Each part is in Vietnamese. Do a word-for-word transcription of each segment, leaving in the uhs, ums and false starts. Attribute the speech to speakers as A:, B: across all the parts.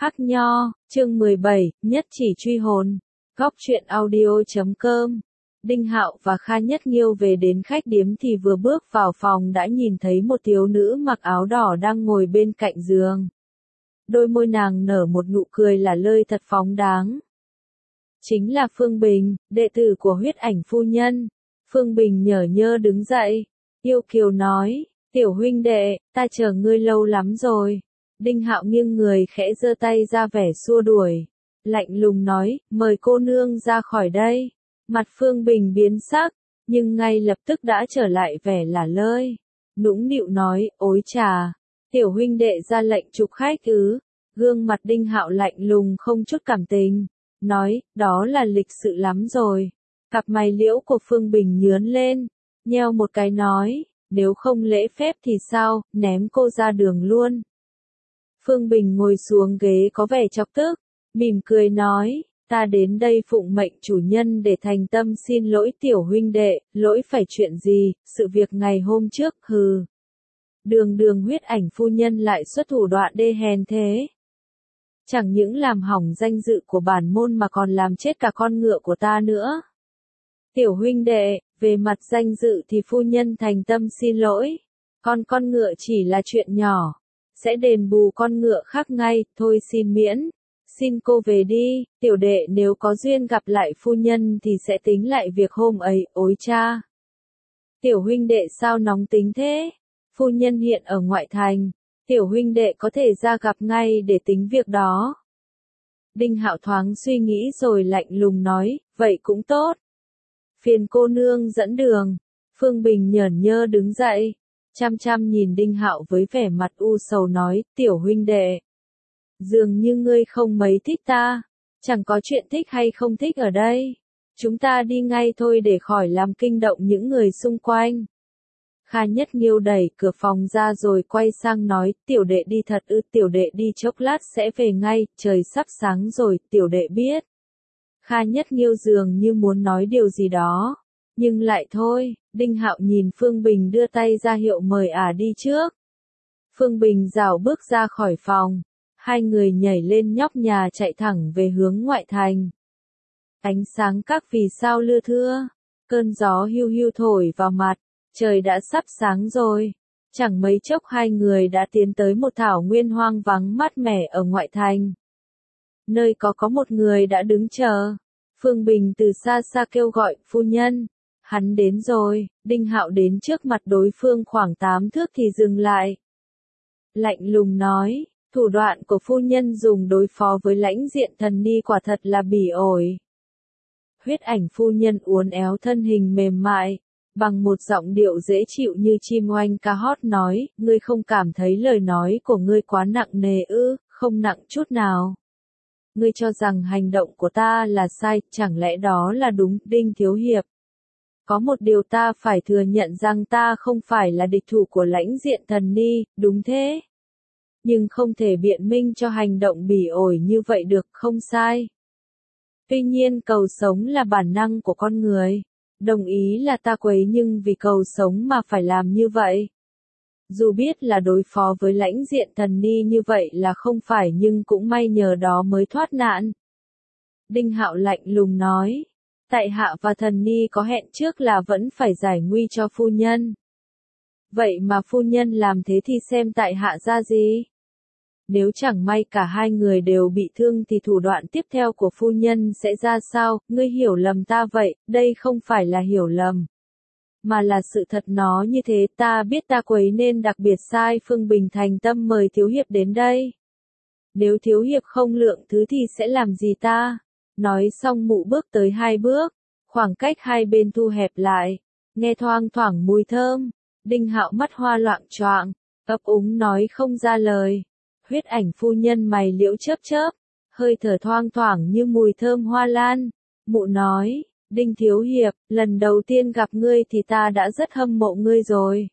A: Hắc Nho, chương mười bảy, nhất chỉ truy hồn. Góc truyện audio chấm com. Đinh Hạo và Kha Nhất Nghiêu về đến khách điếm thì vừa bước vào phòng đã nhìn thấy một thiếu nữ mặc áo đỏ đang ngồi bên cạnh giường. Đôi môi nàng nở một nụ cười là lơi thật phóng đáng. Chính là Phương Bình, đệ tử của Huyết Ảnh phu nhân. Phương Bình nhở nhơ đứng dậy, yêu kiều nói, tiểu huynh đệ, ta chờ ngươi lâu lắm rồi. Đinh Hạo nghiêng người khẽ giơ tay ra vẻ xua đuổi. Lạnh lùng nói, mời cô nương ra khỏi đây. Mặt Phương Bình biến sắc, nhưng ngay lập tức đã trở lại vẻ lả lơi. Nũng nịu nói, ối trà, tiểu huynh đệ ra lệnh trục khách ư. Gương mặt Đinh Hạo lạnh lùng không chút cảm tình. Nói, đó là lịch sự lắm rồi. Cặp mày liễu của Phương Bình nhướn lên, nheo một cái nói, nếu không lễ phép thì sao, ném cô ra đường luôn. Phương Bình ngồi xuống ghế có vẻ chọc tức, mỉm cười nói, ta đến đây phụng mệnh chủ nhân để thành tâm xin lỗi tiểu huynh đệ, lỗi phải chuyện gì, sự việc ngày hôm trước, hừ. Đường đường Huyết Ảnh phu nhân lại xuất thủ đoạn đê hèn thế. Chẳng những làm hỏng danh dự của bản môn mà còn làm chết cả con ngựa của ta nữa. Tiểu huynh đệ, về mặt danh dự thì phu nhân thành tâm xin lỗi, còn con ngựa chỉ là chuyện nhỏ. Sẽ đền bù con ngựa khác ngay, thôi xin miễn. Xin cô về đi, tiểu đệ nếu có duyên gặp lại phu nhân thì sẽ tính lại việc hôm ấy, ối cha. Tiểu huynh đệ sao nóng tính thế? Phu nhân hiện ở ngoại thành, tiểu huynh đệ có thể ra gặp ngay để tính việc đó. Đinh Hạo thoáng suy nghĩ rồi lạnh lùng nói, vậy cũng tốt. Phiền cô nương dẫn đường. Phương Bình nhởn nhơ đứng dậy. Chăm chăm nhìn Đinh Hạo với vẻ mặt u sầu nói, tiểu huynh đệ. Dường như ngươi không mấy thích ta, chẳng có chuyện thích hay không thích ở đây. Chúng ta đi ngay thôi để khỏi làm kinh động những người xung quanh. Kha Nhất Nghiêu đẩy cửa phòng ra rồi quay sang nói, tiểu đệ đi thật ư, tiểu đệ đi chốc lát sẽ về ngay, trời sắp sáng rồi, tiểu đệ biết. Kha Nhất Nghiêu dường như muốn nói điều gì đó. Nhưng lại thôi, Đinh Hạo nhìn Phương Bình đưa tay ra hiệu mời ả đi trước. Phương Bình rảo bước ra khỏi phòng, hai người nhảy lên nhóc nhà chạy thẳng về hướng ngoại thành. Ánh sáng các vì sao lưa thưa, cơn gió hiu hiu thổi vào mặt, trời đã sắp sáng rồi. Chẳng mấy chốc hai người đã tiến tới một thảo nguyên hoang vắng mát mẻ ở ngoại thành. Nơi có có một người đã đứng chờ. Phương Bình từ xa xa kêu gọi, phu nhân. Hắn đến rồi, Đinh Hạo đến trước mặt đối phương khoảng tám thước thì dừng lại. Lạnh lùng nói, thủ đoạn của phu nhân dùng đối phó với Lãnh Diện Thần Ni quả thật là bỉ ổi. Huyết Ảnh phu nhân uốn éo thân hình mềm mại, bằng một giọng điệu dễ chịu như chim oanh ca hót nói, ngươi không cảm thấy lời nói của ngươi quá nặng nề ư, không nặng chút nào. Ngươi cho rằng hành động của ta là sai, chẳng lẽ đó là đúng, Đinh thiếu hiệp. Có một điều ta phải thừa nhận rằng ta không phải là địch thủ của Lãnh Diện Thần Ni, đúng thế. Nhưng không thể biện minh cho hành động bỉ ổi như vậy được, không sai. Tuy nhiên cầu sống là bản năng của con người. Đồng ý là ta quấy nhưng vì cầu sống mà phải làm như vậy. Dù biết là đối phó với Lãnh Diện Thần Ni như vậy là không phải nhưng cũng may nhờ đó mới thoát nạn. Đinh Hạo lạnh lùng nói. Tại hạ và Thần Ni có hẹn trước là vẫn phải giải nguy cho phu nhân. Vậy mà phu nhân làm thế thì xem tại hạ ra gì? Nếu chẳng may cả hai người đều bị thương thì thủ đoạn tiếp theo của phu nhân sẽ ra sao? Ngươi hiểu lầm ta vậy, đây không phải là hiểu lầm. Mà là sự thật nó như thế, ta biết ta quấy nên đặc biệt sai. Phương Bình thành tâm mời thiếu hiệp đến đây. Nếu thiếu hiệp không lượng thứ thì sẽ làm gì ta? Nói xong mụ bước tới hai bước, khoảng cách hai bên thu hẹp lại, nghe thoang thoảng mùi thơm. Đinh Hạo mắt hoa loạng choạng, ấp úng nói không ra lời. Huyết Ảnh phu nhân mày liễu chớp chớp, hơi thở thoang thoảng như mùi thơm hoa lan. Mụ nói, Đinh thiếu hiệp, lần đầu tiên gặp ngươi thì ta đã rất hâm mộ ngươi rồi.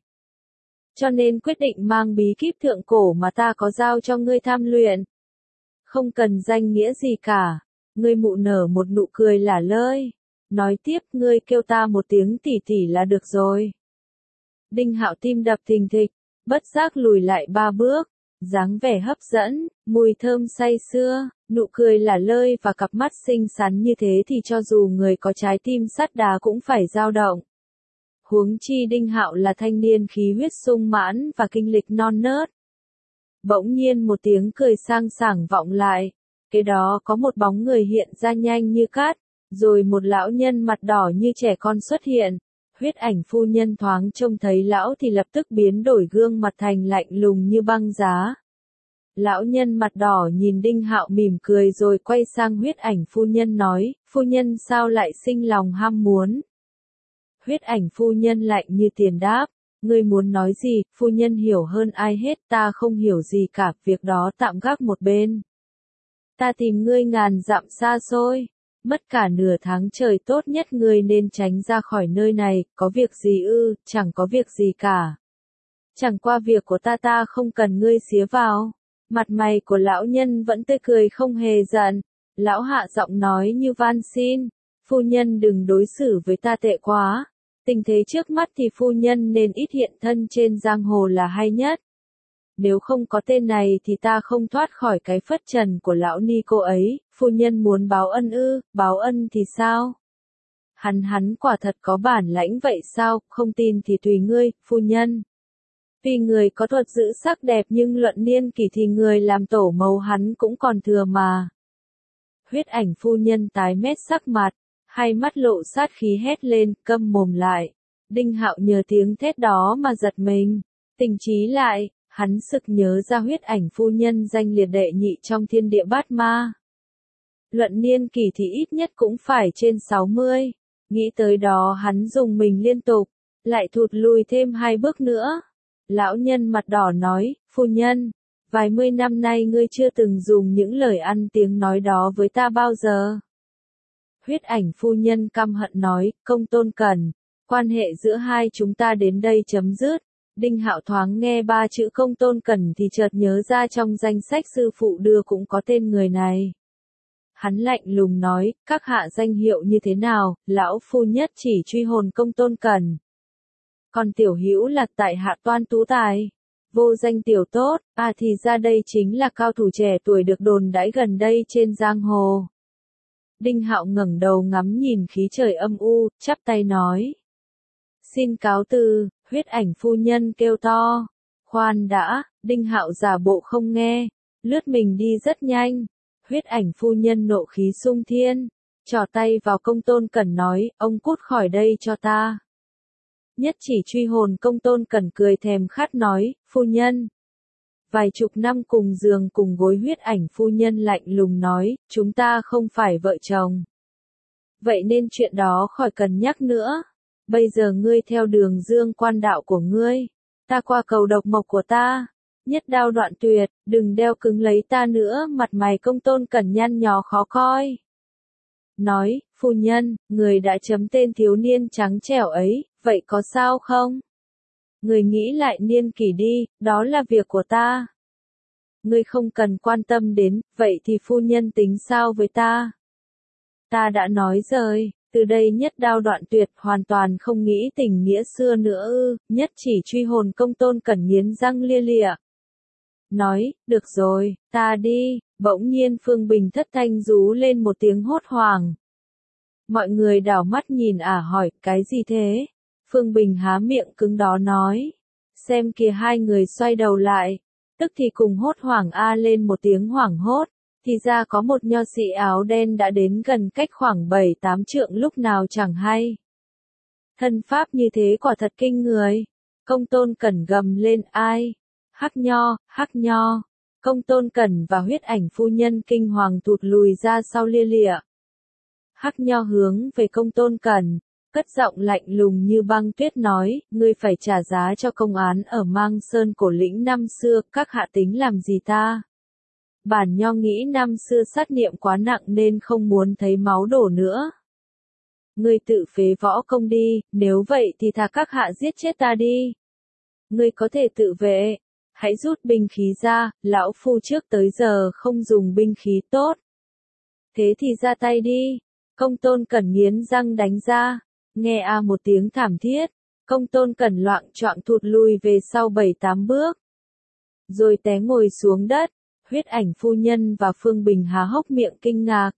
A: Cho nên quyết định mang bí kíp thượng cổ mà ta có giao cho ngươi tham luyện. Không cần danh nghĩa gì cả. Ngươi mụ nở một nụ cười lả lơi. Nói tiếp, ngươi kêu ta một tiếng tỷ tỷ là được rồi. Đinh Hạo tim đập thình thịch, bất giác lùi lại ba bước. dáng vẻ hấp dẫn, mùi thơm say sưa, nụ cười lả lơi và cặp mắt xinh xắn như thế thì cho dù người có trái tim sắt đá cũng phải dao động. Huống chi Đinh Hạo là thanh niên khí huyết sung mãn và kinh lịch non nớt. Bỗng nhiên một tiếng cười sang sảng vọng lại, kế đó có một bóng người hiện ra nhanh như cát, rồi một lão nhân mặt đỏ như trẻ con xuất hiện. Huyết Ảnh phu nhân thoáng trông thấy lão thì lập tức biến đổi gương mặt thành lạnh lùng như băng giá. Lão nhân mặt đỏ nhìn Đinh Hạo mỉm cười rồi quay sang Huyết Ảnh phu nhân nói, phu nhân sao lại sinh lòng ham muốn? Huyết Ảnh phu nhân lạnh như tiền đáp, ngươi muốn nói gì, phu nhân hiểu hơn ai hết, ta không hiểu gì cả, việc đó tạm gác một bên. Ta tìm ngươi ngàn dặm xa xôi, mất cả nửa tháng trời, tốt nhất ngươi nên tránh ra khỏi nơi này, có việc gì ư? Chẳng có việc gì cả. Chẳng qua việc của ta ta không cần ngươi xía vào. Mặt mày của lão nhân vẫn tươi cười không hề giận. Lão hạ giọng nói như van xin, phu nhân đừng đối xử với ta tệ quá. Tình thế trước mắt thì phu nhân nên ít hiện thân trên giang hồ là hay nhất. Nếu không có tên này thì ta không thoát khỏi cái phất trần của lão ni cô ấy, phu nhân muốn báo ân ư, báo ân thì sao? Hắn hắn quả thật có bản lãnh vậy sao, không tin thì tùy ngươi, phu nhân. Vì người có thuật giữ sắc đẹp nhưng luận niên kỷ thì người làm tổ mẫu hắn cũng còn thừa mà. Huyết Ảnh phu nhân tái mét sắc mặt, hai mắt lộ sát khí hét lên, câm mồm lại. Đinh Hạo nhờ tiếng thét đó mà giật mình, tỉnh trí lại. Hắn sực nhớ ra Huyết Ảnh phu nhân danh liệt đệ nhị trong thiên địa bát ma. Luận niên kỷ thì ít nhất cũng phải trên sáu mươi. Nghĩ tới đó hắn dùng mình liên tục, lại thụt lùi thêm hai bước nữa. Lão nhân mặt đỏ nói, phu nhân, vài mươi năm nay ngươi chưa từng dùng những lời ăn tiếng nói đó với ta bao giờ. Huyết Ảnh phu nhân căm hận nói, Công Tôn Cẩn, quan hệ giữa hai chúng ta đến đây chấm dứt. Đinh Hạo thoáng nghe ba chữ Công Tôn Cẩn thì chợt nhớ ra trong danh sách sư phụ đưa cũng có tên người này. Hắn lạnh lùng nói, các hạ danh hiệu như thế nào, lão phu nhất chỉ truy hồn Công Tôn Cẩn. Còn tiểu hữu là tại hạ Toan Tú Tài. Vô danh tiểu tốt, à thì ra đây chính là cao thủ trẻ tuổi được đồn đãi gần đây trên giang hồ. Đinh Hạo ngẩng đầu ngắm nhìn khí trời âm u, chắp tay nói. Xin cáo từ. Huyết Ảnh phu nhân kêu to. Khoan đã, Đinh Hạo giả bộ không nghe, lướt mình đi rất nhanh. Huyết Ảnh phu nhân nộ khí sung thiên, trỏ tay vào Công Tôn Cẩn nói, ông cút khỏi đây cho ta. Nhất chỉ truy hồn Công Tôn Cẩn cười thèm khát nói, phu nhân. Vài chục năm cùng giường cùng gối. Huyết Ảnh phu nhân lạnh lùng nói, chúng ta không phải vợ chồng. Vậy nên chuyện đó khỏi cần nhắc nữa. Bây giờ ngươi theo đường dương quan đạo của ngươi, ta qua cầu độc mộc của ta, nhất đao đoạn tuyệt, đừng đeo cứng lấy ta nữa. Mặt mày Công Tôn Cẩn nhăn nhó khó coi. Nói, phu nhân, người đã chấm tên thiếu niên trắng trẻo ấy, vậy có sao không? Người nghĩ lại niên kỷ đi, đó là việc của ta. Ngươi không cần quan tâm đến, vậy thì phu nhân tính sao với ta? Ta đã nói rồi. Từ đây nhất đao đoạn tuyệt, hoàn toàn không nghĩ tình nghĩa xưa nữa ư, nhất chỉ truy hồn Công Tôn Cẩn nghiến răng lia lịa. Nói, được rồi, ta đi, bỗng nhiên Phương Bình thất thanh rú lên một tiếng hốt hoảng. Mọi người đảo mắt nhìn ả hỏi, cái gì thế? Phương Bình há miệng cứng đó nói. Xem kìa, hai người xoay đầu lại, tức thì cùng hốt hoảng a lên một tiếng hoảng hốt. Thì ra có một nho sĩ áo đen đã đến gần cách khoảng bảy tám trượng lúc nào chẳng hay. Thân pháp như thế quả thật kinh người. Công Tôn Cẩn gầm lên, ai? Hắc nho, hắc nho. Công Tôn Cẩn và Huyết Ảnh phu nhân kinh hoàng thụt lùi ra sau lia lịa. Hắc nho hướng về Công Tôn Cẩn, cất giọng lạnh lùng như băng tuyết nói, ngươi phải trả giá cho công án ở Mang Sơn Cổ Lĩnh năm xưa, các hạ tính làm gì ta? Bản nho nghĩ năm xưa sát niệm quá nặng nên không muốn thấy máu đổ nữa. Ngươi tự phế võ công đi, nếu vậy thì thà các hạ giết chết ta đi. Ngươi có thể tự vệ, hãy rút binh khí ra, lão phu trước tới giờ không dùng binh khí tốt. Thế thì ra tay đi. Công Tôn Cẩn nghiến răng đánh ra, nghe a một tiếng thảm thiết, Công Tôn Cẩn loạng choạng thụt lùi về sau bảy tám bước. rồi té ngồi xuống đất. Huyết Ảnh phu nhân và Phương Bình há hốc miệng kinh ngạc.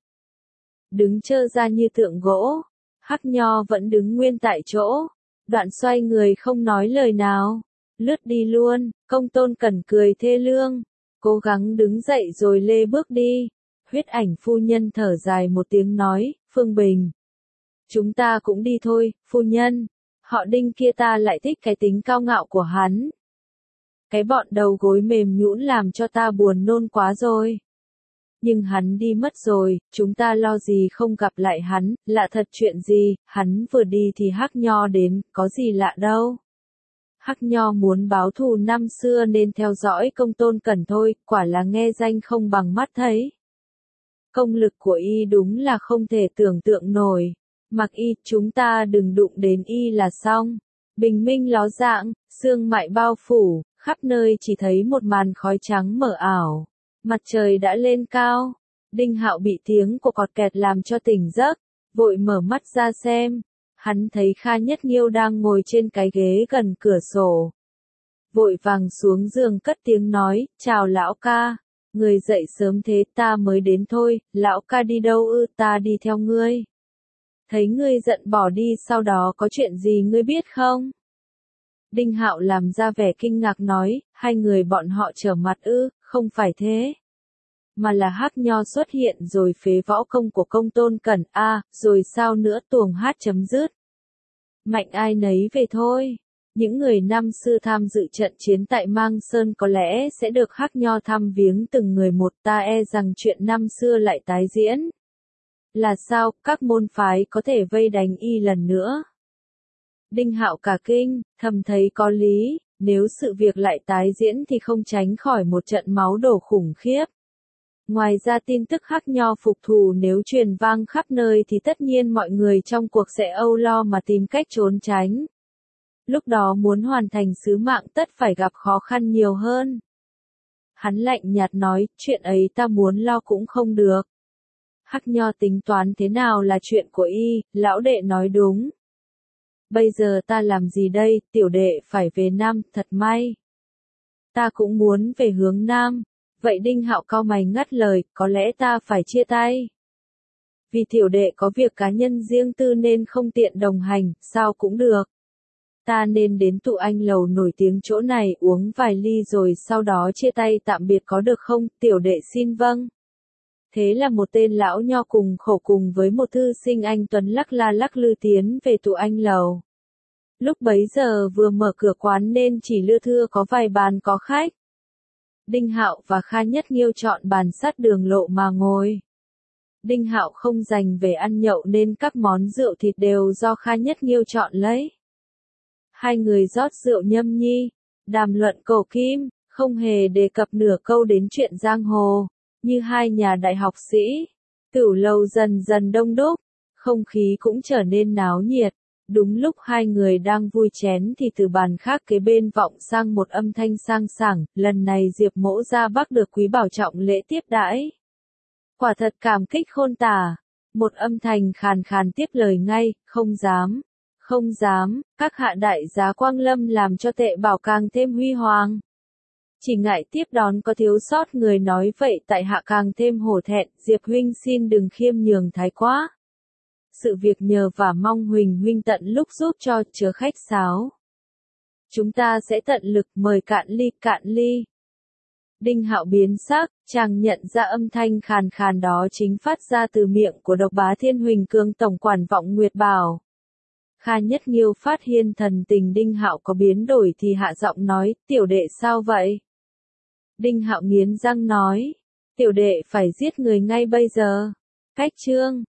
A: Đứng trơ ra như tượng gỗ, Hắc Nho vẫn đứng nguyên tại chỗ, đoạn xoay người không nói lời nào, lướt đi luôn. Công Tôn Cẩn cười thê lương, cố gắng đứng dậy rồi lê bước đi. Huyết Ảnh phu nhân thở dài một tiếng nói, Phương Bình, chúng ta cũng đi thôi, phu nhân. Họ Đinh kia ta lại thích cái tính cao ngạo của hắn. Cái bọn đầu gối mềm nhũn làm cho ta buồn nôn quá rồi. Nhưng hắn đi mất rồi, chúng ta lo gì không gặp lại hắn, lạ thật chuyện gì, hắn vừa đi thì Hắc Nho đến, có gì lạ đâu. Hắc Nho muốn báo thù năm xưa nên theo dõi Công Tôn Cẩn thôi, quả là nghe danh không bằng mắt thấy. Công lực của y đúng là không thể tưởng tượng nổi. Mặc y, chúng ta đừng đụng đến y là xong. Bình minh ló dạng, sương mại bao phủ, khắp nơi chỉ thấy một màn khói trắng mờ ảo. Mặt trời đã lên cao. Đinh Hạo bị tiếng của cọt kẹt làm cho tỉnh giấc, vội mở mắt ra xem. Hắn thấy Kha Nhất Nghiêu đang ngồi trên cái ghế gần cửa sổ. Vội vàng xuống giường cất tiếng nói, chào lão ca. Người dậy sớm thế ta mới đến thôi, lão ca đi đâu ư, ta đi theo ngươi. Thấy ngươi giận bỏ đi sau đó có chuyện gì ngươi biết không? Đinh Hạo làm ra vẻ kinh ngạc nói, hai người bọn họ trở mặt ư, không phải thế. Mà là Hắc Nho xuất hiện rồi phế võ công của Công Tôn Cẩn, a, à, rồi sao nữa, tuồng hát chấm dứt. Mạnh ai nấy về thôi. Những người năm xưa tham dự trận chiến tại Mang Sơn có lẽ sẽ được Hắc Nho thăm viếng từng người một, ta e rằng chuyện năm xưa lại tái diễn. Là sao, các môn phái có thể vây đánh y lần nữa? Đinh Hạo cả kinh, thầm thấy có lý, nếu sự việc lại tái diễn thì không tránh khỏi một trận máu đổ khủng khiếp. Ngoài ra tin tức Hắc Nho phục thù nếu truyền vang khắp nơi thì tất nhiên mọi người trong cuộc sẽ âu lo mà tìm cách trốn tránh. Lúc đó muốn hoàn thành sứ mạng tất phải gặp khó khăn nhiều hơn. Hắn lạnh nhạt nói, chuyện ấy ta muốn lo cũng không được. Hắc Nho tính toán thế nào là chuyện của y, lão đệ nói đúng. Bây giờ ta làm gì đây, tiểu đệ phải về Nam, thật may. Ta cũng muốn về hướng Nam. Vậy Đinh Hạo cau mày ngắt lời, có lẽ ta phải chia tay. Vì tiểu đệ có việc cá nhân riêng tư nên không tiện đồng hành, sao cũng được. Ta nên đến tụ anh lầu nổi tiếng chỗ này uống vài ly rồi sau đó chia tay tạm biệt có được không, tiểu đệ xin vâng. Thế là một tên lão nho cùng khổ cùng với một thư sinh anh Tuấn lắc la lắc lư tiến về tụ anh lầu. Lúc bấy giờ vừa mở cửa quán nên chỉ lưa thưa có vài bàn có khách. Đinh Hạo và Kha Nhất Nghiêu chọn bàn sát đường lộ mà ngồi. Đinh Hạo không dành về ăn nhậu nên các món rượu thịt đều do Kha Nhất Nghiêu chọn lấy. Hai người rót rượu nhâm nhi, đàm luận cổ kim, không hề đề cập nửa câu đến chuyện giang hồ, như hai nhà đại học sĩ. Tửu lầu dần dần đông đúc, không khí cũng trở nên náo nhiệt. Đúng lúc hai người đang vui chén thì từ bàn khác kế bên vọng sang một âm thanh sang sảng, lần này Diệp Mỗ ra Bắc được Quý Bảo trọng lễ tiếp đãi. Quả thật cảm kích khôn tả. Một âm thanh khàn khàn tiếp lời ngay, không dám, không dám, các hạ đại giá quang lâm làm cho Tệ Bảo càng thêm huy hoàng. Chỉ ngại tiếp đón có thiếu sót người nói vậy tại hạ càng thêm hổ thẹn, Diệp huynh xin đừng khiêm nhường thái quá. Sự việc nhờ và mong Huỳnh huynh tận lúc giúp cho, chớ khách sáo. Chúng ta sẽ tận lực, mời cạn ly, cạn ly. Đinh Hạo biến sắc, chàng nhận ra âm thanh khàn khàn đó chính phát ra từ miệng của Độc Bá Thiên Huỳnh Cương tổng quản Vọng Nguyệt Bảo. Kha Nhất Nghiêu phát hiện thần tình Đinh Hạo có biến đổi thì hạ giọng nói, tiểu đệ sao vậy? Đinh Hạo nghiến răng nói, tiểu đệ phải giết người ngay bây giờ. Cách chương